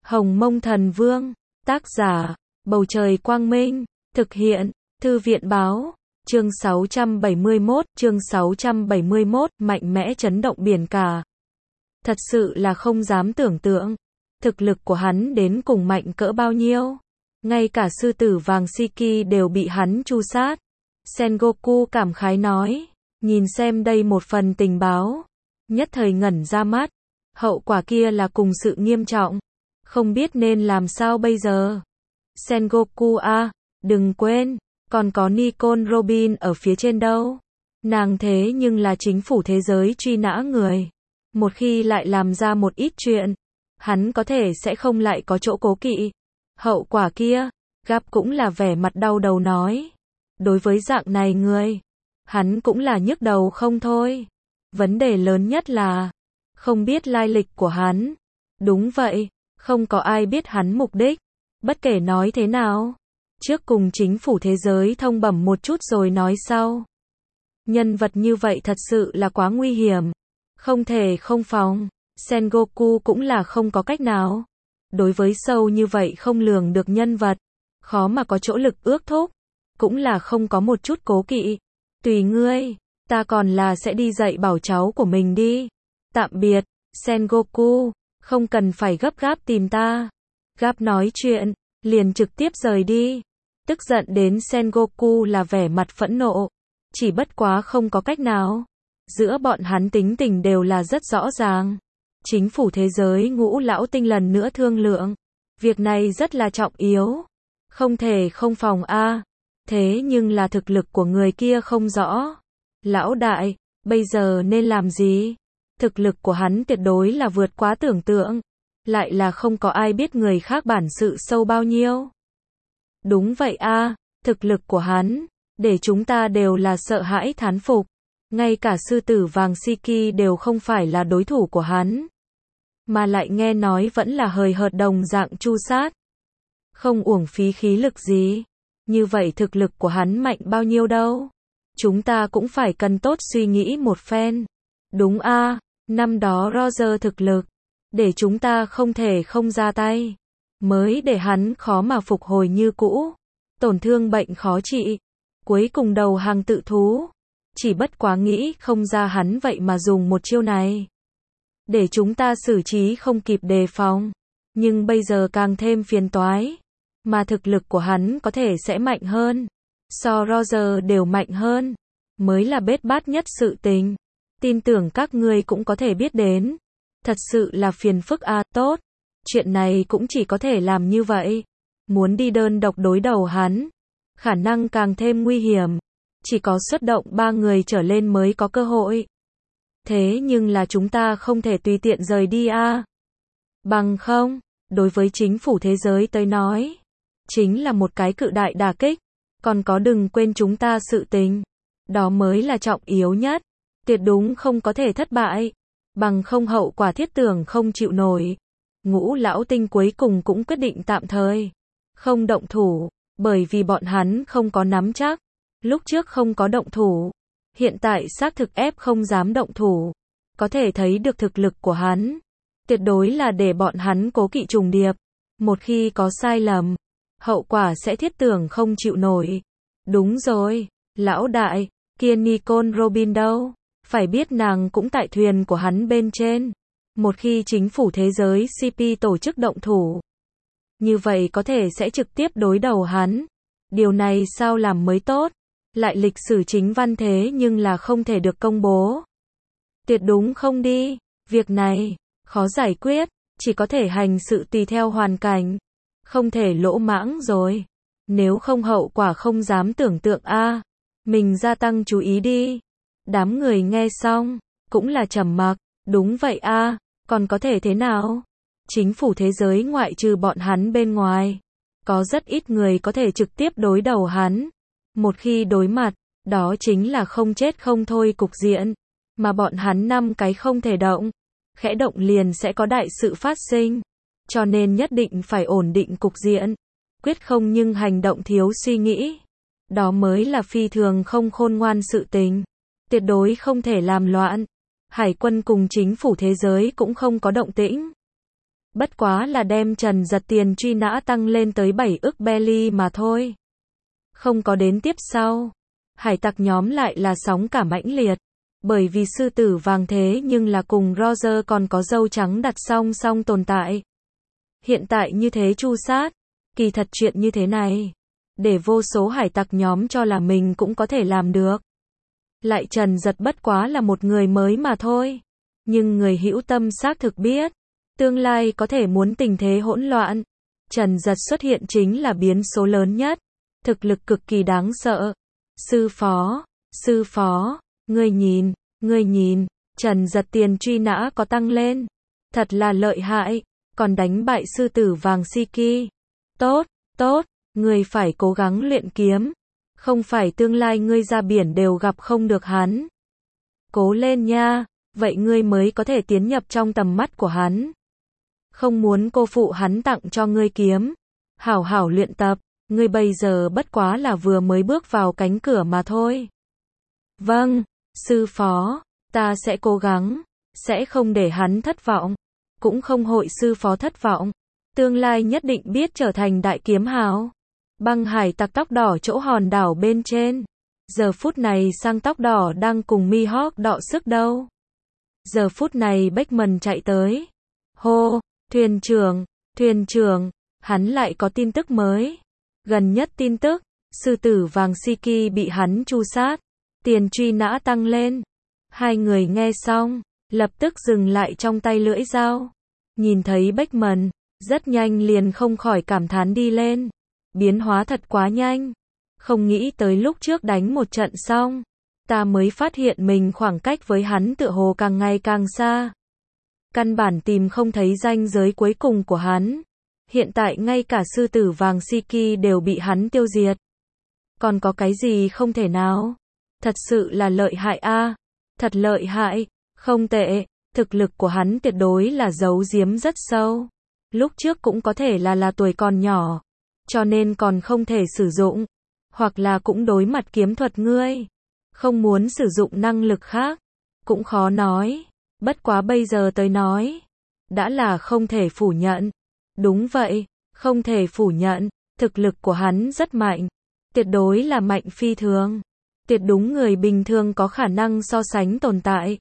Hồng Mông Thần Vương, tác giả, Bầu Trời Quang Minh, thực hiện, Thư viện Báo, chương 671, mạnh mẽ chấn động biển cả. Thật sự là không dám tưởng tượng, thực lực của hắn đến cùng mạnh cỡ bao nhiêu. Ngay cả sư tử vàng Shiki đều bị hắn tru sát. Sengoku cảm khái nói, nhìn xem đây một phần tình báo. Nhất thời ngẩn ra mắt, hậu quả kia là cùng sự nghiêm trọng. Không biết nên làm sao bây giờ. Sengoku à, đừng quên, còn có Nicole Robin ở phía trên đâu. Nàng thế nhưng là chính phủ thế giới truy nã người. Một khi lại làm ra một ít chuyện, hắn có thể sẽ không lại có chỗ cố kỵ. Hậu quả kia, Gap cũng là vẻ mặt đau đầu nói. Đối với dạng này người, hắn cũng là nhức đầu không thôi. Vấn đề lớn nhất là, không biết lai lịch của hắn. Đúng vậy, không có ai biết hắn mục đích. Bất kể nói thế nào, trước cùng chính phủ thế giới thông bẩm một chút rồi nói sau. Nhân vật như vậy thật sự là quá nguy hiểm. Không thể không phòng. Sengoku cũng là không có cách nào. Đối với sâu như vậy không lường được nhân vật, khó mà có chỗ lực ước thúc. Cũng là không có một chút cố kỵ. Tùy ngươi, ta còn là sẽ đi dạy bảo cháu của mình đi. Tạm biệt, Sengoku, không cần phải gấp gáp tìm ta. Gap nói chuyện, liền trực tiếp rời đi. Tức giận đến Sengoku là vẻ mặt phẫn nộ. Chỉ bất quá không có cách nào. Giữa bọn hắn tính tình đều là rất rõ ràng. Chính phủ thế giới Ngũ Lão Tinh lần nữa thương lượng. Việc này rất là trọng yếu. Không thể không phòng a. Thế nhưng là thực lực của người kia không rõ. Lão đại, bây giờ nên làm gì? Thực lực của hắn tuyệt đối là vượt quá tưởng tượng. Lại là không có ai biết người khác bản sự sâu bao nhiêu. Đúng vậy a, thực lực của hắn, để chúng ta đều là sợ hãi thán phục. Ngay cả sư tử vàng Shiki đều không phải là đối thủ của hắn. Mà lại nghe nói vẫn là hời hợt đồng dạng tru sát. Không uổng phí khí lực gì. Như vậy thực lực của hắn mạnh bao nhiêu đâu. Chúng ta cũng phải cần tốt suy nghĩ một phen. Đúng a, năm đó Roger thực lực, để chúng ta không thể không ra tay. Mới để hắn khó mà phục hồi như cũ. Tổn thương bệnh khó trị. Cuối cùng đầu hàng tự thú. Chỉ bất quá nghĩ không ra hắn vậy mà dùng một chiêu này. Để chúng ta xử trí không kịp đề phòng. Nhưng bây giờ càng thêm phiền toái. Mà thực lực của hắn có thể sẽ mạnh hơn. So Roger đều mạnh hơn. Mới là bết bát nhất sự tình. Tin tưởng các ngươi cũng có thể biết đến. Thật sự là phiền phức a, tốt. Chuyện này cũng chỉ có thể làm như vậy. Muốn đi đơn độc đối đầu hắn. Khả năng càng thêm nguy hiểm. Chỉ có xuất động 3 người trở lên mới có cơ hội. Thế nhưng là chúng ta không thể tùy tiện rời đi a. Bằng không, đối với chính phủ thế giới tới nói, chính là một cái cự đại đả kích. Còn có đừng quên chúng ta sự tình. Đó mới là trọng yếu nhất. Tuyệt đúng không có thể thất bại. Bằng không hậu quả thiết tưởng không chịu nổi. Ngũ Lão Tinh cuối cùng cũng quyết định tạm thời không động thủ, bởi vì bọn hắn không có nắm chắc. Lúc trước không có động thủ, hiện tại xác thực ép không dám động thủ. Có thể thấy được thực lực của hắn. Tuyệt đối là để bọn hắn cố kỵ trùng điệp. Một khi có sai lầm, hậu quả sẽ thiết tưởng không chịu nổi. Đúng rồi, lão đại, kia Nicole Robin đâu? Phải biết nàng cũng tại thuyền của hắn bên trên. Một khi chính phủ thế giới CP tổ chức động thủ, như vậy có thể sẽ trực tiếp đối đầu hắn. Điều này sao làm mới tốt? Lại lịch sử chính văn thế nhưng là không thể được công bố. Tuyệt đúng không đi. Việc này, khó giải quyết. Chỉ có thể hành sự tùy theo hoàn cảnh. Không thể lỗ mãng rồi. Nếu không hậu quả không dám tưởng tượng a. Mình gia tăng chú ý đi. Đám người nghe xong, cũng là trầm mặc. Đúng vậy a, còn có thể thế nào? Chính phủ thế giới ngoại trừ bọn hắn bên ngoài. Có rất ít người có thể trực tiếp đối đầu hắn. Một khi đối mặt, đó chính là không chết không thôi cục diện. Mà bọn hắn 5 cái không thể động. Khẽ động liền sẽ có đại sự phát sinh. Cho nên nhất định phải ổn định cục diện. Quyết không nhưng hành động thiếu suy nghĩ. Đó mới là phi thường không khôn ngoan sự tình. Tuyệt đối không thể làm loạn. Hải quân cùng chính phủ thế giới cũng không có động tĩnh. Bất quá là đem Trần Giật tiền truy nã tăng lên tới 7 ức belly mà thôi. Không có đến tiếp sau. Hải tặc nhóm lại là sóng cả mãnh liệt. Bởi vì sư tử vàng thế nhưng là cùng Roger còn có dâu trắng đặt song song tồn tại. Hiện tại như thế tru sát. Kỳ thật chuyện như thế này. Để vô số hải tặc nhóm cho là mình cũng có thể làm được. Lại Trần Giật bất quá là một người mới mà thôi. Nhưng người hữu tâm xác thực biết. Tương lai có thể muốn tình thế hỗn loạn. Trần Giật xuất hiện chính là biến số lớn nhất. Thực lực cực kỳ đáng sợ. Sư phó, ngươi nhìn, Trần Giật tiền truy nã có tăng lên. Thật là lợi hại, còn đánh bại sư tử vàng Siki. Tốt, ngươi phải cố gắng luyện kiếm. Không phải tương lai ngươi ra biển đều gặp không được hắn. Cố lên nha, vậy ngươi mới có thể tiến nhập trong tầm mắt của hắn. Không muốn cô phụ hắn tặng cho ngươi kiếm. Hảo hảo luyện tập, ngươi bây giờ bất quá là vừa mới bước vào cánh cửa mà thôi. Vâng, sư phó, ta sẽ cố gắng, sẽ không để hắn thất vọng, cũng không hội sư phó thất vọng, tương lai nhất định biết trở thành đại kiếm hào. Băng hải tặc tóc đỏ chỗ hòn đảo bên trên. Giờ phút này sang tóc đỏ đang cùng Mihawk đọ sức đâu. Giờ phút này Beckman chạy tới. Hô, thuyền trưởng, hắn lại có tin tức mới. Gần nhất tin tức, sư tử vàng Siki bị hắn tru sát. Tiền truy nã tăng lên. Hai người nghe xong, lập tức dừng lại trong tay lưỡi dao. Nhìn thấy Beckman, rất nhanh liền không khỏi cảm thán đi lên. Biến hóa thật quá nhanh. Không nghĩ tới lúc trước đánh một trận xong, ta mới phát hiện mình khoảng cách với hắn tựa hồ càng ngày càng xa. Căn bản tìm không thấy ranh giới cuối cùng của hắn. Hiện tại ngay cả sư tử vàng Siki đều bị hắn tiêu diệt. Còn có cái gì không thể nào? Thật sự là lợi hại a, thật lợi hại, không tệ, thực lực của hắn tuyệt đối là giấu giếm rất sâu. Lúc trước cũng có thể là tuổi còn nhỏ, cho nên còn không thể sử dụng, hoặc là cũng đối mặt kiếm thuật ngươi, không muốn sử dụng năng lực khác, cũng khó nói, bất quá bây giờ tới nói, đã là không thể phủ nhận. Đúng vậy, không thể phủ nhận, thực lực của hắn rất mạnh, tuyệt đối là mạnh phi thường, tuyệt đúng người bình thường có khả năng so sánh tồn tại.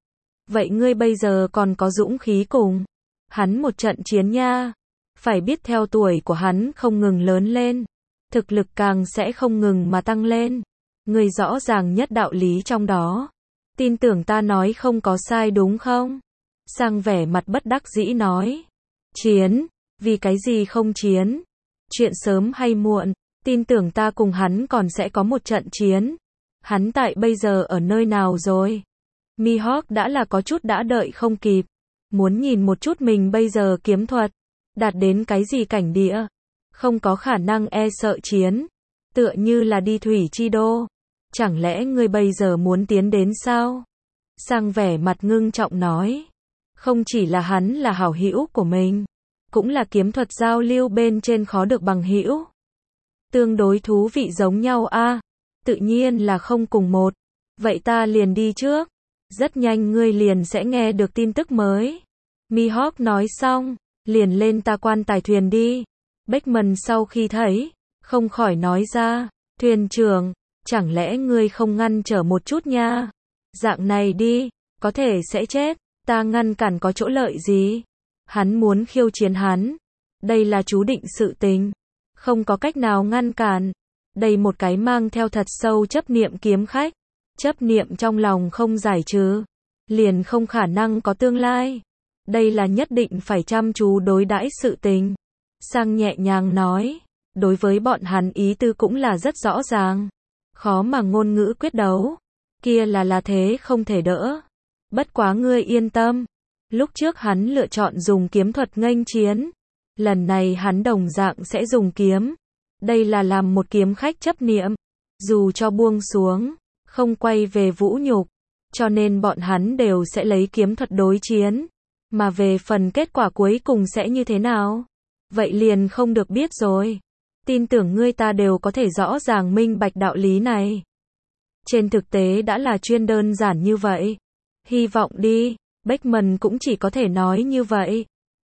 Vậy ngươi bây giờ còn có dũng khí cùng hắn một trận chiến nha. Phải biết theo tuổi của hắn không ngừng lớn lên, thực lực càng sẽ không ngừng mà tăng lên. Ngươi rõ ràng nhất đạo lý trong đó. Tin tưởng ta nói không có sai đúng không? Sang vẻ mặt bất đắc dĩ nói. Chiến, vì cái gì không chiến? Chuyện sớm hay muộn, tin tưởng ta cùng hắn còn sẽ có một trận chiến. Hắn tại bây giờ ở nơi nào rồi? Mihawk đã là có chút đã đợi không kịp. Muốn nhìn một chút mình bây giờ kiếm thuật đạt đến cái gì cảnh địa. Không có khả năng e sợ chiến. Tựa như là đi thủy chi đô. Chẳng lẽ ngươi bây giờ muốn tiến đến sao? Sang vẻ mặt ngưng trọng nói. Không chỉ là hắn là hảo hữu của mình, cũng là kiếm thuật giao lưu bên trên khó được bằng hữu. Tương đối thú vị giống nhau a. Tự nhiên là không cùng một. Vậy ta liền đi trước. Rất nhanh ngươi liền sẽ nghe được tin tức mới. Mihawk nói xong, liền lên ta quan tài thuyền đi. Beckman sau khi thấy, không khỏi nói ra, thuyền trưởng, chẳng lẽ ngươi không ngăn trở một chút nha? Dạng này đi, có thể sẽ chết, ta ngăn cản có chỗ lợi gì? Hắn muốn khiêu chiến hắn. Đây là chú định sự tình. Không có cách nào ngăn cản. Đây một cái mang theo thật sâu chấp niệm kiếm khách. Chấp niệm trong lòng không giải trừ, liền không khả năng có tương lai. Đây là nhất định phải chăm chú đối đãi sự tình. Sang nhẹ nhàng nói, đối với bọn hắn ý tư cũng là rất rõ ràng. Khó mà ngôn ngữ quyết đấu. Kia là thế không thể đỡ. Bất quá ngươi yên tâm. Lúc trước hắn lựa chọn dùng kiếm thuật nghênh chiến. Lần này hắn đồng dạng sẽ dùng kiếm. Đây là làm một kiếm khách chấp niệm. Dù cho buông xuống, không quay về vũ nhục. Cho nên bọn hắn đều sẽ lấy kiếm thuật đối chiến. Mà về phần kết quả cuối cùng sẽ như thế nào? Vậy liền không được biết rồi. Tin tưởng ngươi ta đều có thể rõ ràng minh bạch đạo lý này. Trên thực tế đã là chuyên đơn giản như vậy. Hy vọng đi. Beckman cũng chỉ có thể nói như vậy.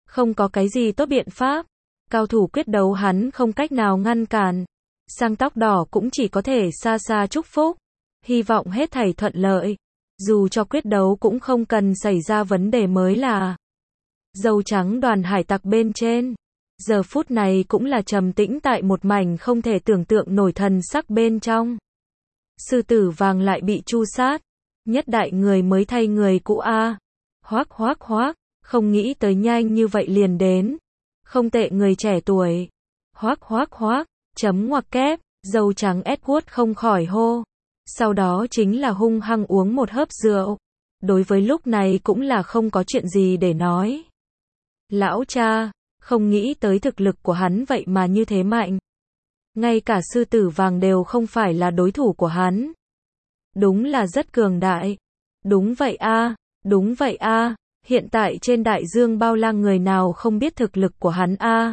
Không có cái gì tốt biện pháp. Cao thủ quyết đấu hắn không cách nào ngăn cản. Sang tóc đỏ cũng chỉ có thể xa xa chúc phúc. Hy vọng hết thảy thuận lợi. Dù cho quyết đấu cũng không cần xảy ra vấn đề mới là. Dâu trắng đoàn hải tặc bên trên. Giờ phút này cũng là trầm tĩnh tại một mảnh không thể tưởng tượng nổi thần sắc bên trong. Sư tử vàng lại bị tru sát. Nhất đại người mới thay người cũ a. Hoác hoác hoác, không nghĩ tới nhanh như vậy liền đến. Không tệ người trẻ tuổi. Hoác hoác hoác, chấm ngoặc kép, dâu trắng Edward không khỏi hô. Sau đó chính là hung hăng uống một hớp rượu. Đối với lúc này cũng là không có chuyện gì để nói. Lão cha, không nghĩ tới thực lực của hắn vậy mà như thế mạnh. Ngay cả sư tử vàng đều không phải là đối thủ của hắn. Đúng là rất cường đại. Đúng vậy a, đúng vậy a, hiện tại trên đại dương bao la người nào không biết thực lực của hắn a.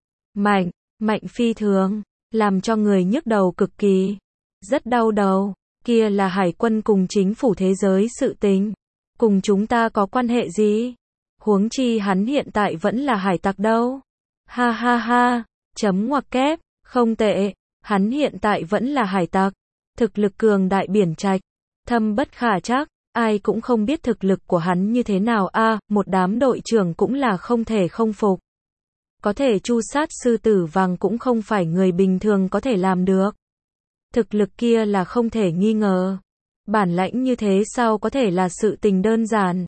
Mạnh, mạnh phi thường, làm cho người nhức đầu cực kỳ. Rất đau đầu, kia là hải quân cùng chính phủ thế giới sự tình. Cùng chúng ta có quan hệ gì? Huống chi hắn hiện tại vẫn là hải tặc đâu. Ha ha ha, chấm ngoặc kép, không tệ, hắn hiện tại vẫn là hải tặc. Thực lực cường đại biển trạch, thâm bất khả trắc, ai cũng không biết thực lực của hắn như thế nào a, một đám đội trưởng cũng là không thể không phục. Có thể tru sát sư tử vàng cũng không phải người bình thường có thể làm được. Thực lực kia là không thể nghi ngờ. Bản lãnh như thế sao có thể là sự tình đơn giản.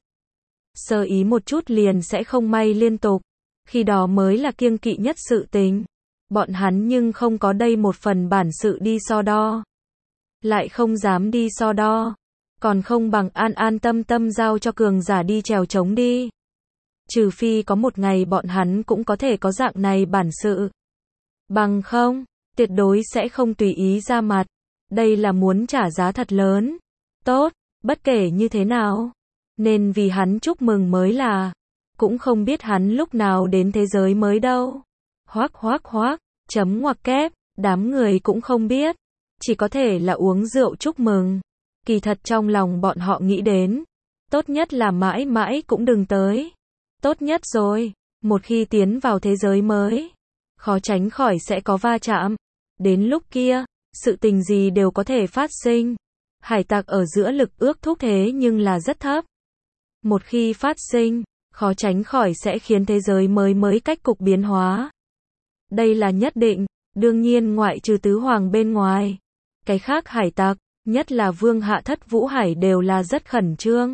Sơ ý một chút liền sẽ không may liên tục. Khi đó mới là kiêng kỵ nhất sự tình. Bọn hắn nhưng không có đây một phần bản sự đi so đo. Lại không dám đi so đo. Còn không bằng an an tâm tâm giao cho cường giả đi trèo trống đi. Trừ phi có một ngày bọn hắn cũng có thể có dạng này bản sự. Bằng không, tuyệt đối sẽ không tùy ý ra mặt. Đây là muốn trả giá thật lớn. Tốt, bất kể như thế nào. Nên vì hắn chúc mừng mới là. Cũng không biết hắn lúc nào đến thế giới mới đâu. Hoác hoác hoác, chấm ngoặc kép, đám người cũng không biết. Chỉ có thể là uống rượu chúc mừng. Kỳ thật trong lòng bọn họ nghĩ đến. Tốt nhất là mãi mãi cũng đừng tới. Tốt nhất rồi, một khi tiến vào thế giới mới. Khó tránh khỏi sẽ có va chạm. Đến lúc kia, sự tình gì đều có thể phát sinh. Hải tặc ở giữa lực ước thúc thế nhưng là rất thấp. Một khi phát sinh, khó tránh khỏi sẽ khiến thế giới mới cách cục biến hóa. Đây là nhất định, đương nhiên ngoại trừ tứ hoàng bên ngoài. Cái khác hải tặc, nhất là vương hạ thất vũ hải đều là rất khẩn trương.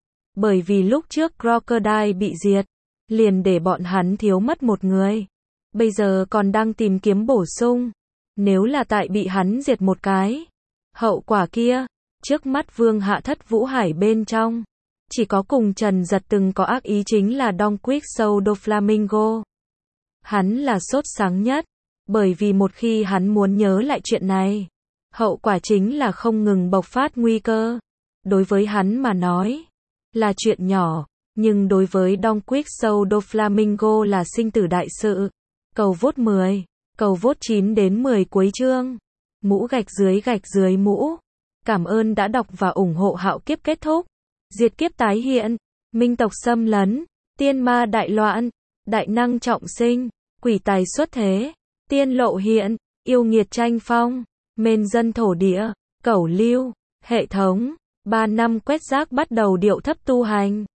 Bởi vì lúc trước Crocodile bị diệt, liền để bọn hắn thiếu mất một người. Bây giờ còn đang tìm kiếm bổ sung. Nếu là tại bị hắn diệt một cái, hậu quả kia, trước mắt vương hạ thất vũ hải bên trong, chỉ có cùng Trần Giật từng có ác ý chính là Don Quixote do Flamingo. Hắn là sốt sáng nhất, bởi vì một khi hắn muốn nhớ lại chuyện này, hậu quả chính là không ngừng bộc phát nguy cơ. Đối với hắn mà nói, là chuyện nhỏ, nhưng đối với Don Quixote do Flamingo là sinh tử đại sự. Cầu vote 10, cầu vote 9 đến 10 cuối chương. Mũ gạch dưới mũ. Cảm ơn đã đọc và ủng hộ Hạo Kiếp kết thúc. Diệt kiếp tái hiện, minh tộc xâm lấn, tiên ma đại loạn, đại năng trọng sinh, quỷ tài xuất thế, tiên lộ hiện, yêu nghiệt tranh phong, mên dân thổ địa, cẩu lưu, hệ thống, 3 năm quét rác bắt đầu điệu thấp tu hành.